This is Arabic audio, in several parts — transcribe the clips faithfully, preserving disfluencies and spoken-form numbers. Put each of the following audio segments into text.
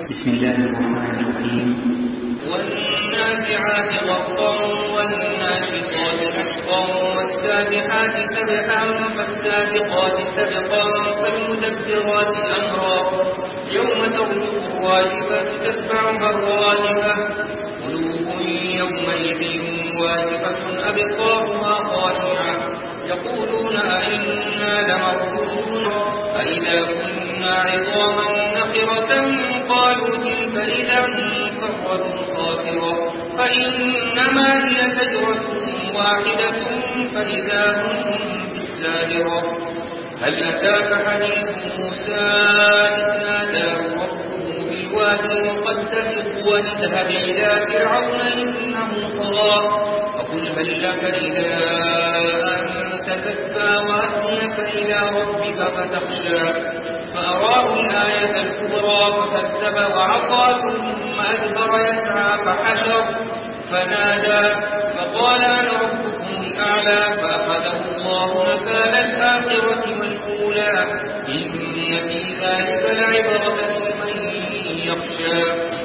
بسم الله الرحمن الرحيم. والنازعات غرقا والناشطات نشطا والسابحات سبحا فالسابقات سبقا فالمدبرات أمرا يوم ترجف الراجفة تتبعها الراجفة قلوب يومئذ واجفة أبصارها خاشعة يقولون أئنا لمردودون أئذا كنا عظاما نخرة قالوا تلك إذا كرة خاسرة فإنما هي زجرة واحدة فإذا هم بالساهرة هل أتاك حديث موسى إذ ناداه ربه بالوادي المقدس طوى اذهب إلى فرعون إنه طغى فقل هل لك إلى أن تزكى وأهديك إلى ربك فتخشى فأراه الآية الكبرى فكذب وعصى ثم أدبر يسعى فحشر فنادى فقال أنا ربكم الأعلى فأخذه الله نكال الآخرة والأولى إن في ذلك لعبرة لمن يخشى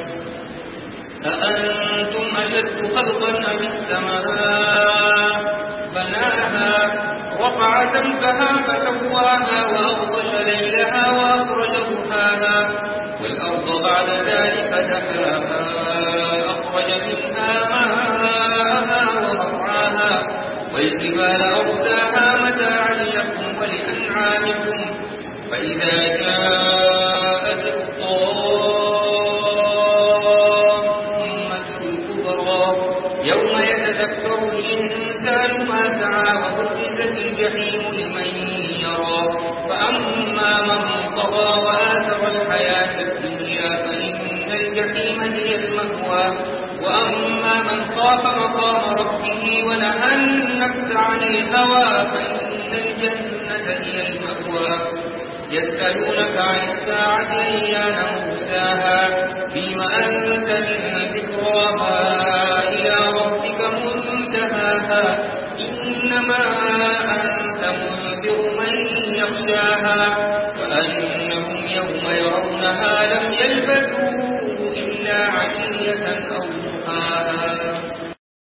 أأنتم أشد خلقا أم السماء بناها رفع سمكها فسواها وأغطش ليلها وأخرج ضحاها والأرض بعد ذلك دحاها أخرج منها ماءها ومرعاها والجبال أرساها متاعا لكم ولأنعامكم فإذا جاءت الطامة الكبرى يوم يتذكر الإنسان ما سعى وبرزت الجحيم لمن يرى فأما من طغى وآثر الحياة الدنيا فإن الجحيم هي المأوى وأما من خاف مقام ربه ونهى النفس عن الهوى فإن الجنة هي المأوى يسألونك عن الساعة أيان مرساها فيما أنت من ذكراها إلى ربك منتهاها إنما أنت منذر من يخشاها فأنهم يوم يرونها لم يلبثوا إلا عشية أو ضحاها.